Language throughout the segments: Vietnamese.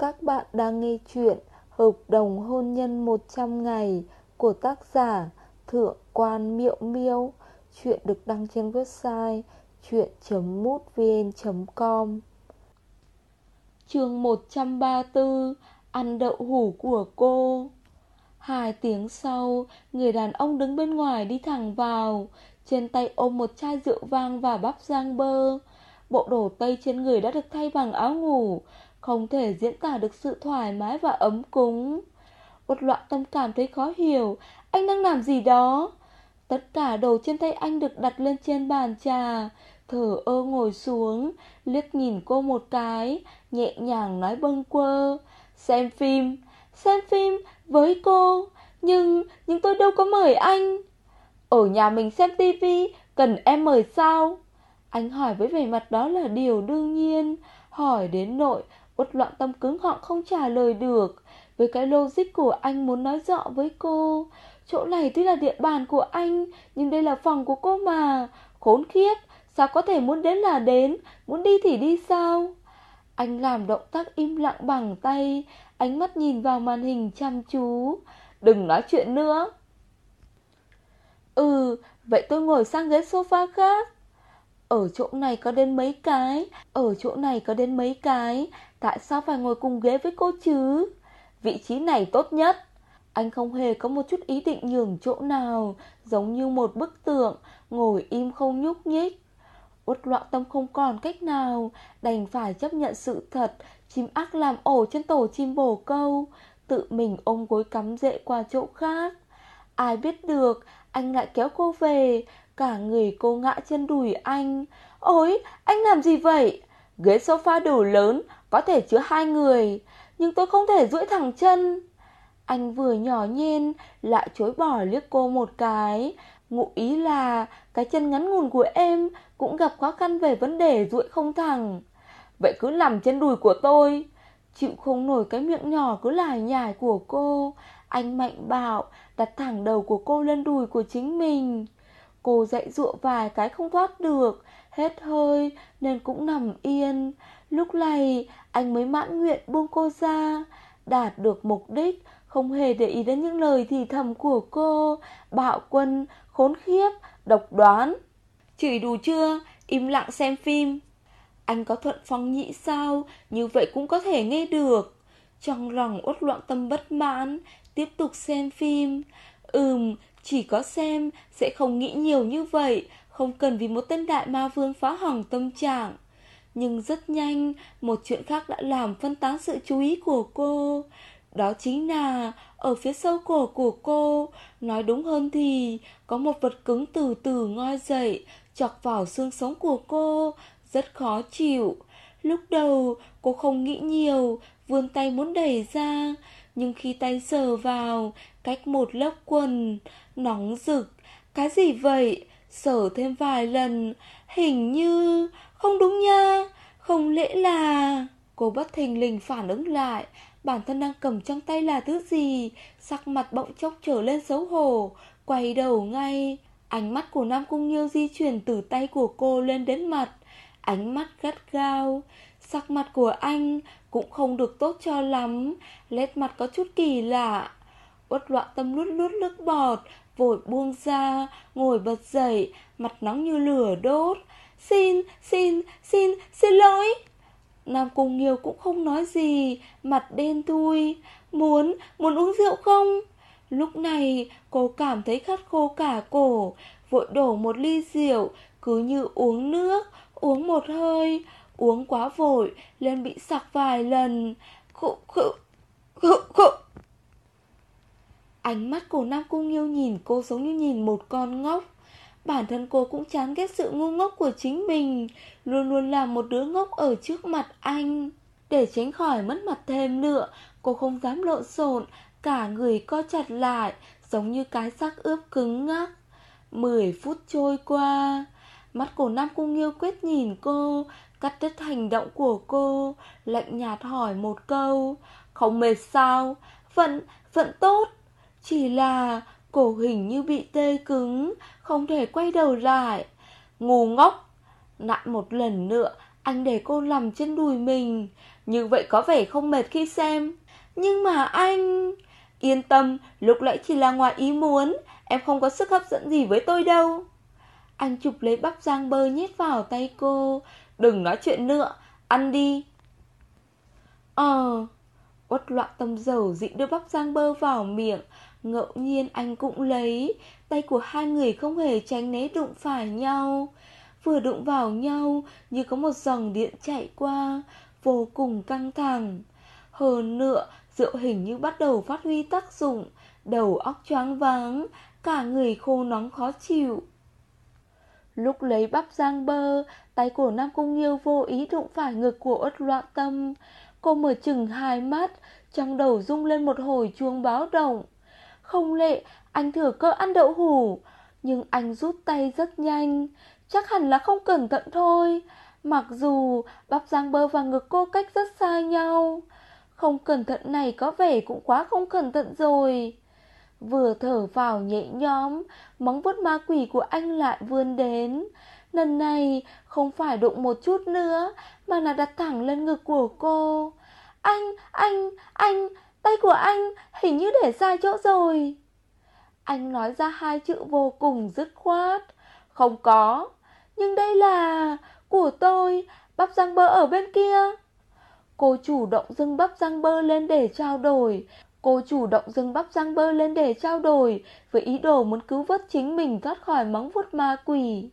Các bạn đang nghe chuyện Hợp đồng hôn nhân 100 ngày của tác giả Thượng quan Miệu Miêu. Chuyện được đăng trên website chuyện.mútvn.com. Chương 134: Ăn đậu hũ của cô. 2 tiếng sau, người đàn ông đứng bên ngoài đi thẳng vào, trên tay ôm một chai rượu vang và bắp rang bơ. Bộ đồ tây trên người đã được thay bằng áo ngủ, không thể diễn tả được sự thoải mái và ấm cúng. Uất Loạn Tâm cảm thấy khó hiểu, anh đang làm gì đó? Tất cả đồ trên tay anh được đặt lên trên bàn trà. Thở ơ ngồi xuống, liếc nhìn cô một cái, nhẹ nhàng nói bâng quơ: xem phim với cô. Nhưng tôi đâu có mời anh. Ở nhà mình xem tivi, cần em mời sao? Anh hỏi với vẻ mặt đó là điều đương nhiên, hỏi đến nỗi Uất Loạn Tâm cứng họng không trả lời được. Với cái logic của anh muốn nói rõ với cô, chỗ này tuy là địa bàn của anh, nhưng đây là phòng của cô mà. Khốn khiếp, sao có thể muốn đến là đến, muốn đi thì đi sao? Anh làm động tác im lặng bằng tay, ánh mắt nhìn vào màn hình chăm chú. Đừng nói chuyện nữa. Vậy tôi ngồi sang ghế sofa khác. Ở chỗ này có đến mấy cái, tại sao phải ngồi cùng ghế với cô chứ? Vị trí này tốt nhất. Anh không hề có một chút ý định nhường chỗ nào, giống như một bức tượng, ngồi im không nhúc nhích. Uất Loạn Tâm không còn cách nào, đành phải chấp nhận sự thật, chim ác làm ổ trên tổ chim bồ câu, tự mình ôm gối cắm rễ qua chỗ khác. Ai biết được, anh lại kéo cô về, cả người cô ngã trên đùi anh. Ôi, anh làm gì vậy? Ghế sofa đủ lớn, có thể chứa 2 người, nhưng tôi không thể duỗi thẳng chân. Anh vừa nhỏ nhen, lại chối bỏ liếc cô một cái, ngụ ý là cái chân ngắn ngủn của em cũng gặp khó khăn về vấn đề duỗi không thẳng. Vậy cứ nằm trên đùi của tôi. Chịu không nổi cái miệng nhỏ cứ lải nhải của cô, anh mạnh bạo đặt thẳng đầu của cô lên đùi của chính mình. Cô dãy dụa vài cái không thoát được, hết hơi nên cũng nằm yên. Lúc này anh mới mãn nguyện buông cô ra, đạt được mục đích, không hề để ý đến những lời thì thầm của cô. Bạo quân, khốn khiếp, độc đoán. Chửi đủ chưa? Im lặng xem phim. Anh có thuận phong nhĩ sao? Như vậy cũng có thể nghe được. Trong lòng Uất Loạn Tâm bất mãn, tiếp tục xem phim. Chỉ có xem, sẽ không nghĩ nhiều như vậy, không cần vì một tên đại ma vương phá hỏng tâm trạng. Nhưng rất nhanh, một chuyện khác đã làm phân tán sự chú ý của cô. Đó chính là ở phía sau cổ của cô, nói đúng hơn thì có một vật cứng từ từ ngoi dậy, chọc vào xương sống của cô, rất khó chịu. Lúc đầu cô không nghĩ nhiều, vươn tay muốn đẩy ra, nhưng khi tay sờ vào, cách một lớp quần, nóng rực. Cái gì vậy? Sờ thêm vài lần, hình như không đúng nha, không lẽ là... Cô bất thình lình phản ứng lại, bản thân đang cầm trong tay là thứ gì, sắc mặt bỗng chốc trở lên xấu hổ, quay đầu ngay. Ánh mắt của Nam Cung Nghiêu di chuyển từ tay của cô lên đến mặt, ánh mắt gắt gao. Sắc mặt của anh cũng không được tốt cho lắm, nét mặt có chút kỳ lạ. Uất Loạn Tâm nuốt nuốt nước bọt, vội buông ra, ngồi bật dậy, mặt nóng như lửa đốt. Xin lỗi. Nam Cung Nghiêu cũng không nói gì, mặt đen thui. Muốn uống rượu không? Lúc này cô cảm thấy khát khô cả cổ, vội đổ một ly rượu, cứ như uống nước, uống một hơi. Uống quá vội lên bị sặc vài lần. Khụ. Ánh mắt của Nam Cung Nghiêu nhìn cô giống như nhìn một con ngốc. Bản thân cô cũng chán ghét sự ngu ngốc của chính mình, luôn luôn là một đứa ngốc ở trước mặt anh. Để tránh khỏi mất mặt thêm nữa, cô không dám lộn xộn, cả người co chặt lại, giống như cái xác ướp cứng ngắc. 10 phút trôi qua, mắt của Nam Cung Nghiêu quét nhìn cô, cắt đứt hành động của cô, lạnh nhạt hỏi một câu: không mệt sao? Vẫn tốt. Chỉ là cổ hình như bị tê cứng, không thể quay đầu lại. Ngu ngốc. Lại một lần nữa Anh để cô nằm trên đùi mình, như vậy có vẻ không mệt khi xem. Nhưng mà anh... Yên tâm, lúc nãy chỉ là ngoài ý muốn, em không có sức hấp dẫn gì với tôi đâu. Anh chụp lấy bắp rang bơ nhét vào tay cô. Đừng nói chuyện nữa, ăn đi. Uất Loạn Tâm dầu dĩ đưa bắp rang bơ vào miệng. Ngẫu nhiên anh cũng lấy. Tay của hai người không hề tránh né đụng phải nhau. Vừa đụng vào nhau như có một dòng điện chạy qua, vô cùng căng thẳng. Hơn nữa, rượu hình như bắt đầu phát huy tác dụng. Đầu óc choáng váng, cả người khô nóng khó chịu. Lúc lấy bắp rang bơ, tay của Nam Cung Nghiêu vô ý đụng phải ngực của Uất Loạn Tâm. Cô mở chừng hai mắt, trong đầu rung lên một hồi chuông báo động. Không lẽ anh thừa cơ ăn đậu hủ, nhưng anh rút tay rất nhanh, chắc hẳn là không cẩn thận thôi. Mặc dù bắp rang bơ và ngực cô cách rất xa nhau, không cẩn thận này có vẻ cũng quá không cẩn thận rồi. Vừa thở vào nhẹ nhõm, móng vuốt ma quỷ của anh lại vươn đến. Lần này không phải đụng một chút nữa, mà là đặt thẳng lên ngực của cô. Anh, tay của anh hình như để sai chỗ rồi. Anh nói ra hai chữ vô cùng dứt khoát. Không có, nhưng đây là của tôi, bắp rang bơ ở bên kia. Cô chủ động dâng bắp rang bơ lên để trao đổi. Với ý đồ muốn cứu vớt chính mình thoát khỏi móng vuốt ma quỷ.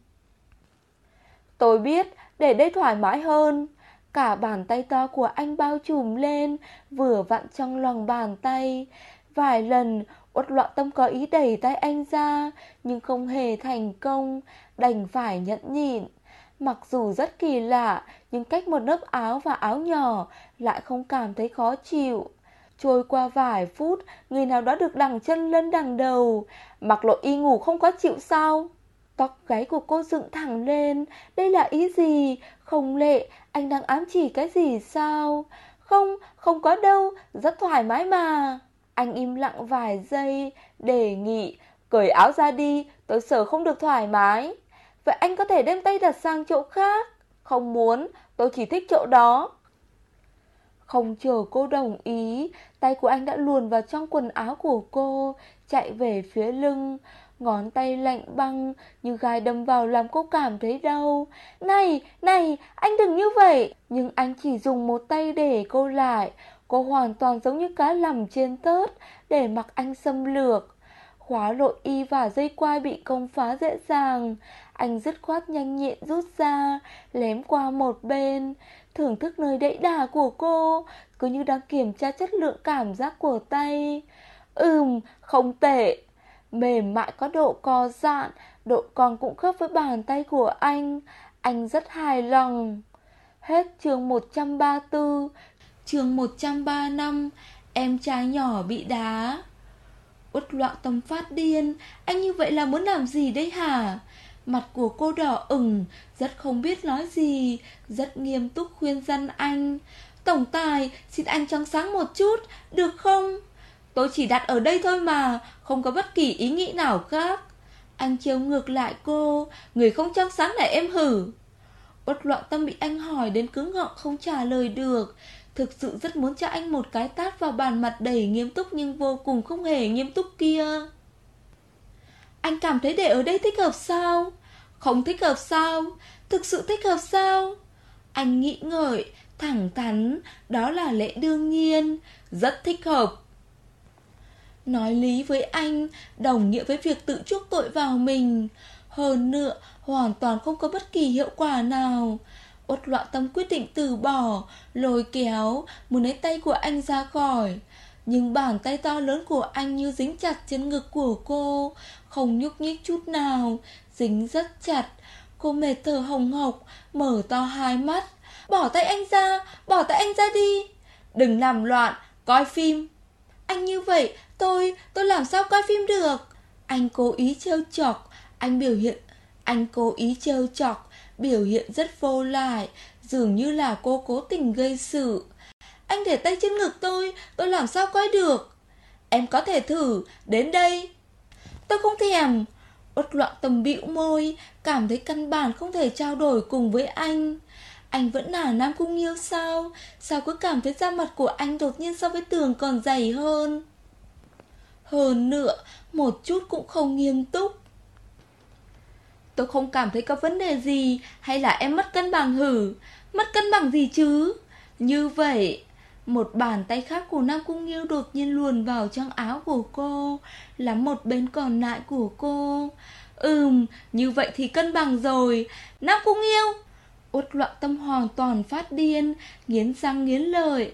Tôi biết, để đây thoải mái hơn. Cả bàn tay to của anh bao trùm lên, vừa vặn trong lòng bàn tay. Vài lần, Uất Loạn Tâm có ý đẩy tay anh ra, nhưng không hề thành công, đành phải nhẫn nhịn. Mặc dù rất kỳ lạ, nhưng cách một lớp áo và áo nhỏ lại không cảm thấy khó chịu. Trôi qua vài phút, người nào đó được đằng chân lên đằng đầu. Mặc lộ y ngủ không có chịu sao? Tóc gáy của cô dựng thẳng lên. Đây là ý gì? Không lẽ anh đang ám chỉ cái gì sao? Không có đâu, rất thoải mái mà. Anh im lặng vài giây, đề nghị. Cởi áo ra đi, tôi sợ không được thoải mái. Vậy anh có thể đem tay đặt sang chỗ khác. Không muốn, tôi chỉ thích chỗ đó. Không chờ cô đồng ý, tay của anh đã luồn vào trong quần áo của cô, chạy về phía lưng. Ngón tay lạnh băng như gai đâm vào làm cô cảm thấy đau. Này, anh đừng như vậy. Nhưng anh chỉ dùng một tay để cô lại. Cô hoàn toàn giống như cá nằm trên tớt để mặc anh xâm lược. Khóa nội y và dây quai bị công phá dễ dàng. Anh dứt khoát nhanh nhẹn rút ra, lém qua một bên. Thưởng thức nơi đẫy đà của cô, cứ như đang kiểm tra chất lượng cảm giác của tay. Không tệ. Mềm mại có độ co giãn, độ cong cũng khớp với bàn tay của anh. Anh rất hài lòng. Hết chương 134. Chương 135. Em trai nhỏ bị đá. Uất Loạn Tâm phát điên. Anh như vậy là muốn làm gì đấy hả? Mặt của cô đỏ ửng, rất không biết nói gì, rất nghiêm túc khuyên răn anh. Tổng tài, xin anh trắng sáng một chút, được không? Tôi chỉ đặt ở đây thôi mà, không có bất kỳ ý nghĩ nào khác. Anh trêu ngược lại cô, người không trắng sáng là em hử. Uất Loạn Tâm bị anh hỏi đến cứng họng không trả lời được. Thực sự rất muốn cho anh một cái tát vào bàn mặt đầy nghiêm túc nhưng vô cùng không hề nghiêm túc kia. Anh cảm thấy để ở đây thích hợp sao? Không thích hợp sao? Thực sự thích hợp sao? Anh nghĩ ngợi, thẳng thắn, đó là lẽ đương nhiên, rất thích hợp. Nói lý với anh đồng nghĩa với việc tự chuốc tội vào mình. Hơn nữa, hoàn toàn không có bất kỳ hiệu quả nào. Uất Loạn Tâm quyết định từ bỏ, lôi kéo, muốn lấy tay của anh ra khỏi. Nhưng bàn tay to lớn của anh như dính chặt trên ngực của cô, không nhúc nhích chút nào, dính rất chặt. Cô mệt thở hồng hộc, mở to hai mắt. Bỏ tay anh ra đi. Đừng làm loạn, coi phim. Anh như vậy, tôi làm sao coi phim được? Anh cố ý trêu chọc, biểu hiện rất vô lại, dường như là cô cố tình gây sự. Anh để tay trên ngực tôi làm sao coi được? Em có thể thử, đến đây. Tôi không thèm. Uất Loạn Tâm bĩu môi, cảm thấy căn bản không thể trao đổi cùng với anh. Anh vẫn là Nam Cung Nghiêu sao? Sao cứ cảm thấy da mặt của anh đột nhiên so với tường còn dày hơn? Hơn nữa, một chút cũng không nghiêm túc. Tôi không cảm thấy có vấn đề gì. Hay là em mất cân bằng hử? Mất cân bằng gì chứ? Như vậy. Một bàn tay khác của Nam Cung Nghiêu đột nhiên luồn vào trong áo của cô, nắm một bên còn lại của cô. Như vậy thì cân bằng rồi. Nam Cung Nghiêu! Uất Loạn Tâm hoàn toàn phát điên, nghiến răng nghiến lợi.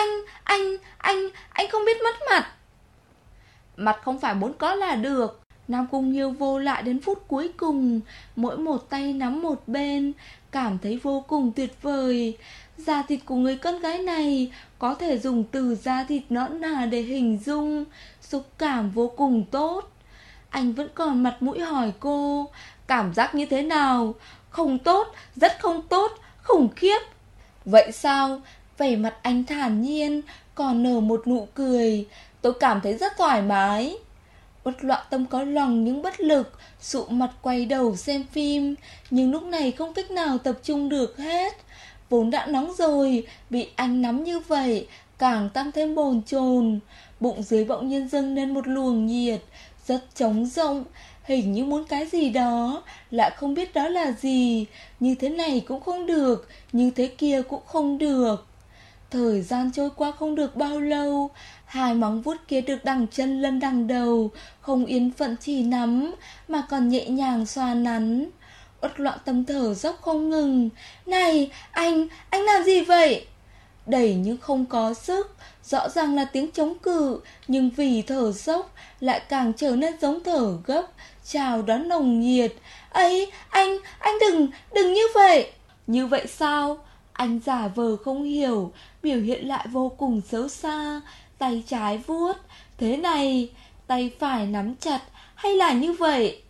Anh không biết mất mặt. Mặt không phải muốn có là được. Nam Cung Nghiêu vô lại đến phút cuối cùng, mỗi một tay nắm một bên, cảm thấy vô cùng tuyệt vời. Da thịt của người con gái này có thể dùng từ da thịt nõn nà để hình dung, xúc cảm vô cùng tốt. Anh vẫn còn mặt mũi hỏi cô, cảm giác như thế nào? Không tốt, rất không tốt, khủng khiếp. Vậy sao? Vẻ mặt anh thản nhiên, còn nở một nụ cười. Tôi cảm thấy rất thoải mái. Uất Loạn Tâm có lòng nhưng bất lực, sụ mặt quay đầu xem phim, nhưng lúc này không cách nào tập trung được hết. Vốn đã nóng rồi, bị anh nắm như vậy, càng tăng thêm bồn chồn. Bụng dưới bỗng nhiên dâng lên một luồng nhiệt, rất trống rỗng, hình như muốn cái gì đó, lại không biết đó là gì. Như thế này cũng không được, như thế kia cũng không được. Thời gian trôi qua không được bao lâu, hai móng vuốt kia được đằng chân lên đằng đầu, không yên phận chỉ nắm, mà còn nhẹ nhàng xoa nắn. Uất Loạn Tâm thở dốc không ngừng. Này, anh làm gì vậy? Đẩy nhưng không có sức, rõ ràng là tiếng chống cự, nhưng vì thở dốc lại càng trở nên giống thở gấp, chào đón nồng nhiệt. Ấy, anh đừng như vậy. Như vậy sao? Anh giả vờ không hiểu, biểu hiện lại vô cùng xấu xa, tay trái vuốt. Thế này, tay phải nắm chặt, hay là như vậy?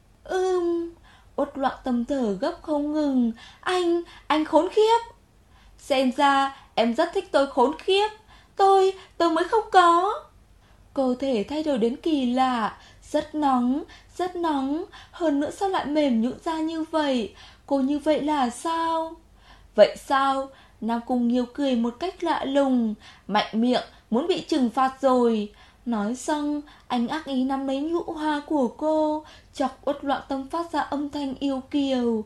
Uất Loạn Tâm thở gấp không ngừng. Anh khốn khiếp. Xem ra em rất thích tôi khốn khiếp. Tôi mới không có. Cơ thể thay đổi đến kỳ lạ, rất nóng, hơn nữa sao lại mềm nhũn ra như vậy? Cô như vậy là sao? Vậy sao? Nam Cung Nghiêu cười một cách lạ lùng, mạnh miệng, muốn bị trừng phạt rồi. Nói xong, anh ác ý nắm lấy nhũ hoa của cô, chọc Uất Loạn Tâm phát ra âm thanh yêu kiều.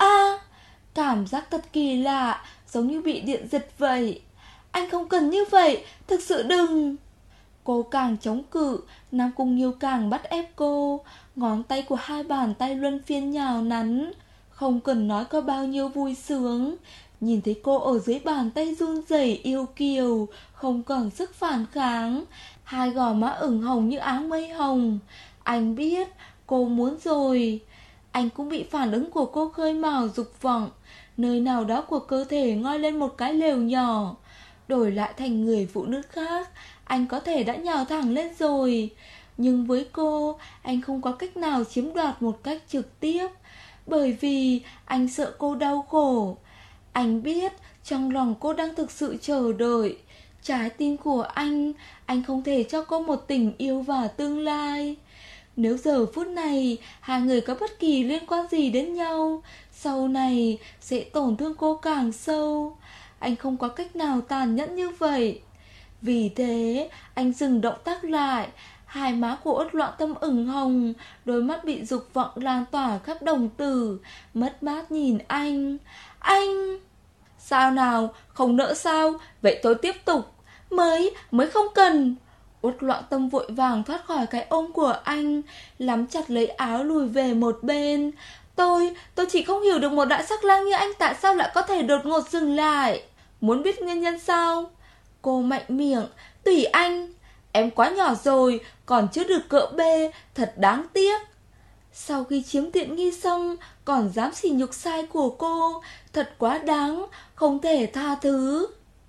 Cảm giác thật kỳ lạ, giống như bị điện giật vậy. Anh không cần như vậy, thực sự đừng. Cô càng chống cự, Nam Cung Nghiêu càng bắt ép cô. Ngón tay của hai bàn tay luân phiên nhào nắn, không cần nói có bao nhiêu vui sướng. Nhìn thấy cô ở dưới bàn tay run rẩy yêu kiều, không còn sức phản kháng, hai gò má ửng hồng như áng mây hồng. Anh biết cô muốn rồi. Anh cũng bị phản ứng của cô khơi mào dục vọng. Nơi nào đó của cơ thể ngoi lên một cái lều nhỏ. Đổi lại thành người phụ nữ khác, anh có thể đã nhào thẳng lên rồi. Nhưng với cô, anh không có cách nào chiếm đoạt một cách trực tiếp, bởi vì anh sợ cô đau khổ. Anh biết trong lòng cô đang thực sự chờ đợi. Trái tim của anh không thể cho cô một tình yêu và tương lai. Nếu giờ phút này hai người có bất kỳ liên quan gì đến nhau, sau này sẽ tổn thương cô càng sâu. Anh không có cách nào tàn nhẫn như vậy. Vì thế anh dừng động tác lại. Hai má của Uất Loạn Tâm ửng hồng, đôi mắt bị dục vọng lan tỏa khắp đồng tử, mất mát nhìn anh. Anh... Sao nào, không nỡ sao? Vậy tôi tiếp tục. Mới không cần. Uất Loạn Tâm vội vàng thoát khỏi cái ôm của anh, nắm chặt lấy áo lùi về một bên. Tôi chỉ không hiểu được một đại sắc lang như anh tại sao lại có thể đột ngột dừng lại. Muốn biết nguyên nhân sao? Cô mạnh miệng. Tùy anh. Em quá nhỏ rồi, còn chưa được cỡ bê, thật đáng tiếc. Sau khi chiếm tiện nghi xong, còn dám sỉ nhục sai của cô, thật quá đáng, không thể tha thứ.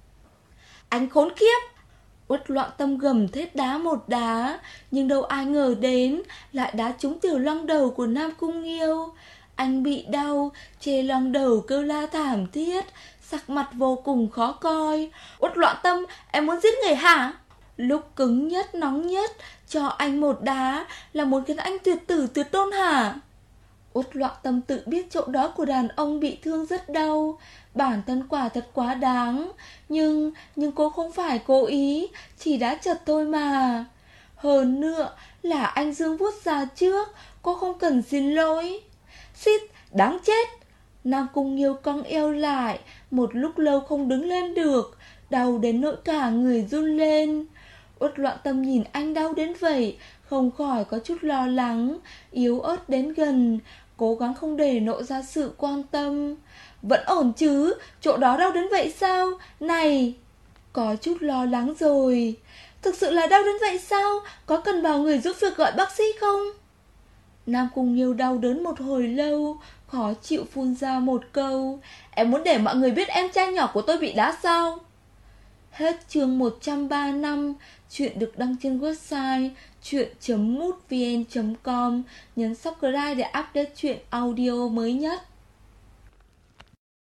Anh khốn kiếp. Uất Loạn Tâm gầm thét đá một đá, nhưng đâu ai ngờ đến lại đá trúng tiểu long đầu của Nam Cung Nghiêu. Anh bị đau, chê long đầu kêu la thảm thiết, sắc mặt vô cùng khó coi. Uất Loạn Tâm, em muốn giết người hả? Lúc cứng nhất, nóng nhất, cho anh một đá là muốn khiến anh tuyệt tử tuyệt tôn hả? Uất Loạn Tâm tự biết chỗ đó của đàn ông bị thương rất đau, Bản thân quả thật quá đáng. Nhưng cô không phải cố ý, chỉ đã chật thôi mà. Hơn nữa là anh Dương vuốt ra trước, cô không cần xin lỗi. Xít, đáng chết. Nam Cung Nghiêu cong eo lại, một lúc lâu không đứng lên được, đau đến nỗi cả người run lên. Uất Loạn Tâm nhìn anh đau đến vậy, không khỏi có chút lo lắng, yếu ớt đến gần, cố gắng không để lộ ra sự quan tâm. Vẫn ổn chứ, chỗ đó đau đến vậy sao? Này, có chút lo lắng rồi. Thực sự là đau đến vậy sao? Có cần bảo người giúp việc gọi bác sĩ không? Nam Cung Nghiêu đau đớn một hồi lâu, khó chịu phun ra một câu. Em muốn để mọi người biết em trai nhỏ của tôi bị đá sao? Hết chương 135. Chuyện được đăng trên website chuyện.mútvn.com. Nhấn subscribe để update chuyện audio mới nhất.